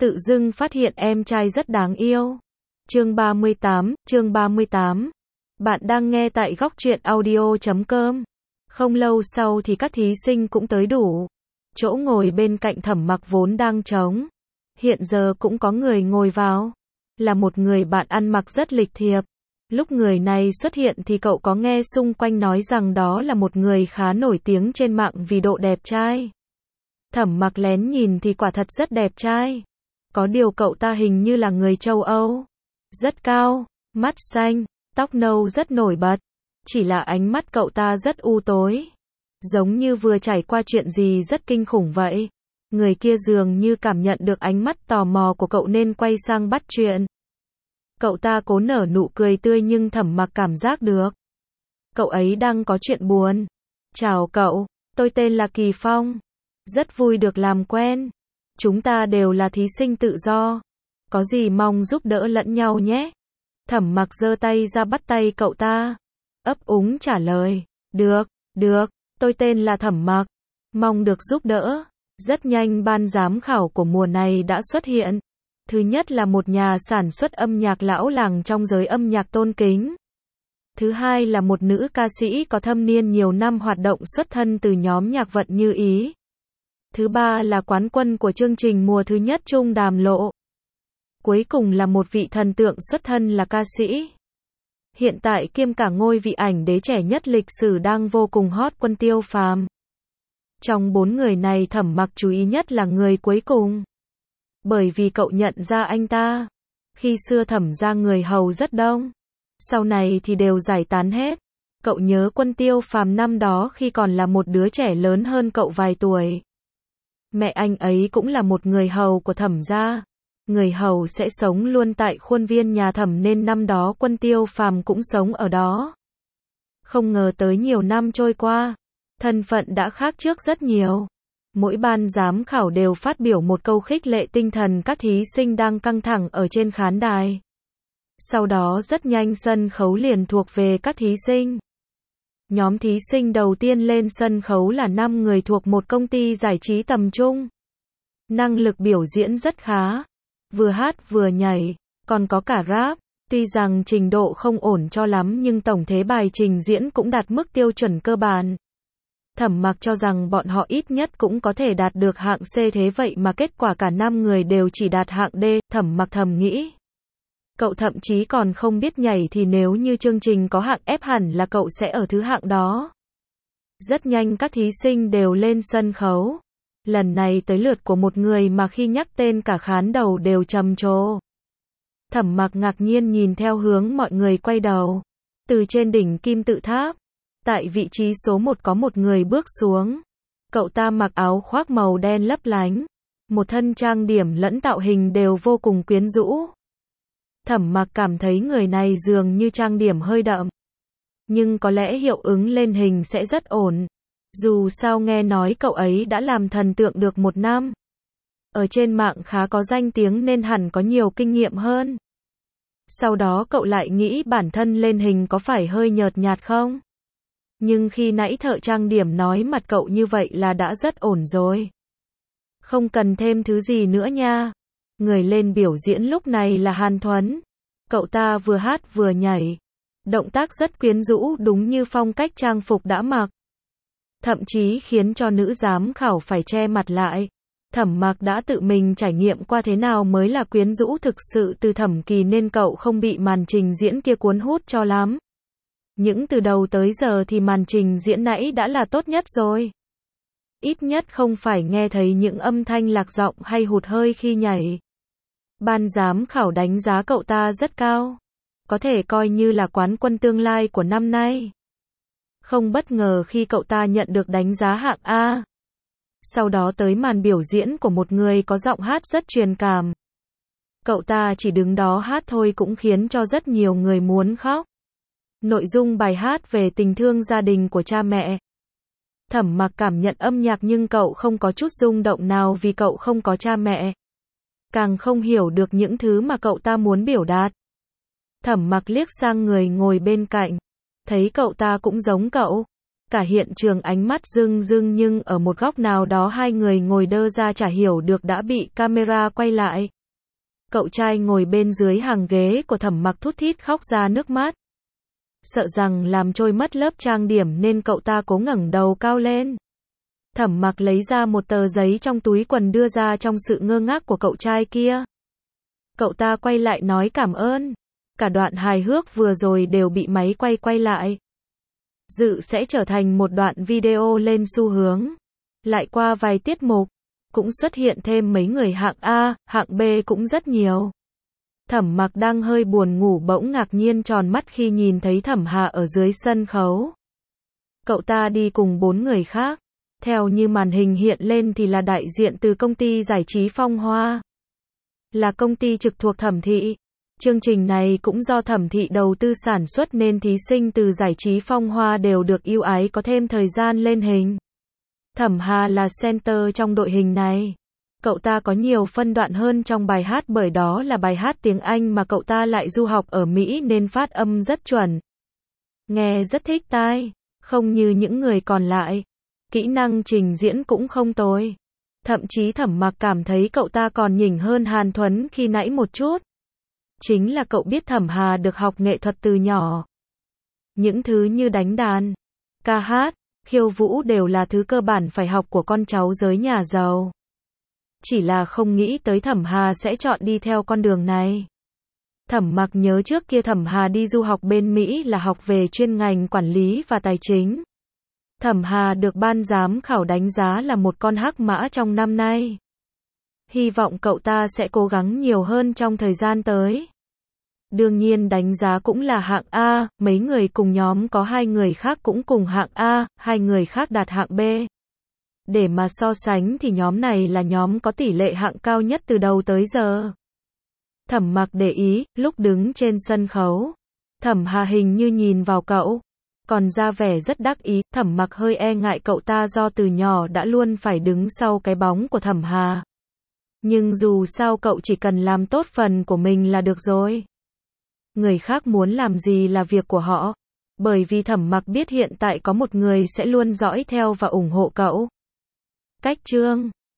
tự dưng phát hiện em trai rất đáng yêu. Chương 38. Bạn đang nghe tại góc truyện audio.com. Không lâu sau thì các thí sinh cũng tới đủ. Chỗ ngồi bên cạnh Thẩm Mặc vốn đang trống. Hiện giờ cũng có người ngồi vào. Là một người bạn ăn mặc rất lịch thiệp. Lúc người này xuất hiện thì cậu có nghe xung quanh nói rằng đó là một người khá nổi tiếng trên mạng vì độ đẹp trai. Thẩm Mặc lén nhìn thì quả thật rất đẹp trai. Có điều cậu ta hình như là người châu Âu. Rất cao, mắt xanh, tóc nâu rất nổi bật. Chỉ là ánh mắt cậu ta rất u tối. Giống như vừa trải qua chuyện gì rất kinh khủng vậy. Người kia dường như cảm nhận được ánh mắt tò mò của cậu nên quay sang bắt chuyện. Cậu ta cố nở nụ cười tươi nhưng Thẩm Mặc cảm giác được. Cậu ấy đang có chuyện buồn. Chào cậu, tôi tên là Kỳ Phong. Rất vui được làm quen. Chúng ta đều là thí sinh tự do. Có gì mong giúp đỡ lẫn nhau nhé. Thẩm Mặc giơ tay ra bắt tay cậu ta. Ấp úng trả lời. Được, tôi tên là Thẩm Mặc. Mong được giúp đỡ. Rất nhanh ban giám khảo của mùa này đã xuất hiện. Thứ nhất là một nhà sản xuất âm nhạc lão làng trong giới âm nhạc tôn kính. Thứ hai là một nữ ca sĩ có thâm niên nhiều năm hoạt động xuất thân từ nhóm nhạc Vận Như Ý. Thứ ba là quán quân của chương trình mùa thứ nhất Trung Đàm Lộ. Cuối cùng là một vị thần tượng xuất thân là ca sĩ. Hiện tại kiêm cả ngôi vị ảnh đế trẻ nhất lịch sử đang vô cùng hot Quân Tiêu Phàm. Trong 4 người này Thẩm Mặc chú ý nhất là người cuối cùng. Bởi vì cậu nhận ra anh ta. Khi xưa Thẩm gia người hầu rất đông. Sau này thì đều giải tán hết. Cậu nhớ Quân Tiêu Phàm năm đó khi còn là một đứa trẻ lớn hơn cậu vài tuổi. Mẹ anh ấy cũng là một người hầu của Thẩm gia. Người hầu sẽ sống luôn tại khuôn viên nhà Thẩm nên năm đó Quân Tiêu Phàm cũng sống ở đó. Không ngờ tới nhiều năm trôi qua, thân phận đã khác trước rất nhiều. Mỗi ban giám khảo đều phát biểu một câu khích lệ tinh thần các thí sinh đang căng thẳng ở trên khán đài. Sau đó rất nhanh sân khấu liền thuộc về các thí sinh. Nhóm thí sinh đầu tiên lên sân khấu là 5 người thuộc một công ty giải trí tầm trung. Năng lực biểu diễn rất khá. Vừa hát vừa nhảy, còn có cả rap. Tuy rằng trình độ không ổn cho lắm nhưng tổng thể bài trình diễn cũng đạt mức tiêu chuẩn cơ bản. Thẩm Mặc cho rằng bọn họ ít nhất cũng có thể đạt được hạng C, thế vậy mà kết quả cả 5 người đều chỉ đạt hạng D. Thẩm Mặc thầm nghĩ. Cậu thậm chí còn không biết nhảy thì nếu như chương trình có hạng F hẳn là cậu sẽ ở thứ hạng đó. Rất nhanh các thí sinh đều lên sân khấu. Lần này tới lượt của một người mà khi nhắc tên cả khán đầu đều trầm trồ. Thẩm Mặc ngạc nhiên nhìn theo hướng mọi người quay đầu. Từ trên đỉnh kim tự tháp, tại vị trí số 1 có một người bước xuống. Cậu ta mặc áo khoác màu đen lấp lánh. Một thân trang điểm lẫn tạo hình đều vô cùng quyến rũ. Thẩm Mặc cảm thấy người này dường như trang điểm hơi đậm. Nhưng có lẽ hiệu ứng lên hình sẽ rất ổn. Dù sao nghe nói cậu ấy đã làm thần tượng được 1 năm. Ở trên mạng khá có danh tiếng nên hẳn có nhiều kinh nghiệm hơn. Sau đó cậu lại nghĩ bản thân lên hình có phải hơi nhợt nhạt không? Nhưng khi nãy thợ trang điểm nói mặt cậu như vậy là đã rất ổn rồi. Không cần thêm thứ gì nữa nha. Người lên biểu diễn lúc này là Hàn Thuấn. Cậu ta vừa hát vừa nhảy. Động tác rất quyến rũ đúng như phong cách trang phục đã mặc. Thậm chí khiến cho nữ giám khảo phải che mặt lại. Thẩm Mặc đã tự mình trải nghiệm qua thế nào mới là quyến rũ thực sự từ Thẩm Kỳ nên cậu không bị màn trình diễn kia cuốn hút cho lắm. Những từ đầu tới giờ thì màn trình diễn nãy đã là tốt nhất rồi. Ít nhất không phải nghe thấy những âm thanh lạc giọng hay hụt hơi khi nhảy. Ban giám khảo đánh giá cậu ta rất cao. Có thể coi như là quán quân tương lai của năm nay. Không bất ngờ khi cậu ta nhận được đánh giá hạng A. Sau đó tới màn biểu diễn của một người có giọng hát rất truyền cảm. Cậu ta chỉ đứng đó hát thôi cũng khiến cho rất nhiều người muốn khóc. Nội dung bài hát về tình thương gia đình của cha mẹ. Thẩm Mặc cảm nhận âm nhạc nhưng cậu không có chút rung động nào vì cậu không có cha mẹ. Càng không hiểu được những thứ mà cậu ta muốn biểu đạt. Thẩm Mặc liếc sang người ngồi bên cạnh. Thấy cậu ta cũng giống cậu. Cả hiện trường ánh mắt rưng rưng nhưng ở một góc nào đó hai người ngồi đơ ra chả hiểu được đã bị camera quay lại. Cậu trai ngồi bên dưới hàng ghế của Thẩm Mặc thút thít khóc ra nước mắt. Sợ rằng làm trôi mất lớp trang điểm nên cậu ta cố ngẩng đầu cao lên. Thẩm Mặc lấy ra một tờ giấy trong túi quần đưa ra trong sự ngơ ngác của cậu trai kia. Cậu ta quay lại nói cảm ơn. Cả đoạn hài hước vừa rồi đều bị máy quay lại. Dự sẽ trở thành một đoạn video lên xu hướng. Lại qua vài tiết mục, cũng xuất hiện thêm mấy người hạng A, hạng B cũng rất nhiều. Thẩm Mặc đang hơi buồn ngủ bỗng ngạc nhiên tròn mắt khi nhìn thấy Thẩm Hà ở dưới sân khấu. Cậu ta đi cùng 4 người khác. Theo như màn hình hiện lên thì là đại diện từ công ty giải trí Phong Hoa. Là công ty trực thuộc Thẩm Thị. Chương trình này cũng do Thẩm Thị đầu tư sản xuất nên thí sinh từ giải trí Phong Hoa đều được ưu ái có thêm thời gian lên hình. Thẩm Hà là center trong đội hình này. Cậu ta có nhiều phân đoạn hơn trong bài hát bởi đó là bài hát tiếng Anh mà cậu ta lại du học ở Mỹ nên phát âm rất chuẩn. Nghe rất thích tai, không như những người còn lại. Kỹ năng trình diễn cũng không tồi. Thậm chí Thẩm Mặc cảm thấy cậu ta còn nhỉnh hơn Hàn Thuấn khi nãy một chút. Chính là cậu biết Thẩm Hà được học nghệ thuật từ nhỏ. Những thứ như đánh đàn, ca hát, khiêu vũ đều là thứ cơ bản phải học của con cháu giới nhà giàu. Chỉ là không nghĩ tới Thẩm Hà sẽ chọn đi theo con đường này. Thẩm Mặc nhớ trước kia Thẩm Hà đi du học bên Mỹ là học về chuyên ngành quản lý và tài chính. Thẩm Hà được ban giám khảo đánh giá là một con hắc mã trong năm nay. Hy vọng cậu ta sẽ cố gắng nhiều hơn trong thời gian tới. Đương nhiên đánh giá cũng là hạng A, mấy người cùng nhóm có 2 người khác cũng cùng hạng A, 2 người khác đạt hạng B. Để mà so sánh thì nhóm này là nhóm có tỷ lệ hạng cao nhất từ đầu tới giờ. Thẩm Mặc để ý, lúc đứng trên sân khấu, Thẩm Hà hình như nhìn vào cậu, còn ra vẻ rất đắc ý. Thẩm Mặc hơi e ngại cậu ta do từ nhỏ đã luôn phải đứng sau cái bóng của Thẩm Hà. Nhưng dù sao cậu chỉ cần làm tốt phần của mình là được rồi. Người khác muốn làm gì là việc của họ. Bởi vì Thẩm Mặc biết hiện tại có một người sẽ luôn dõi theo và ủng hộ cậu. Cách chương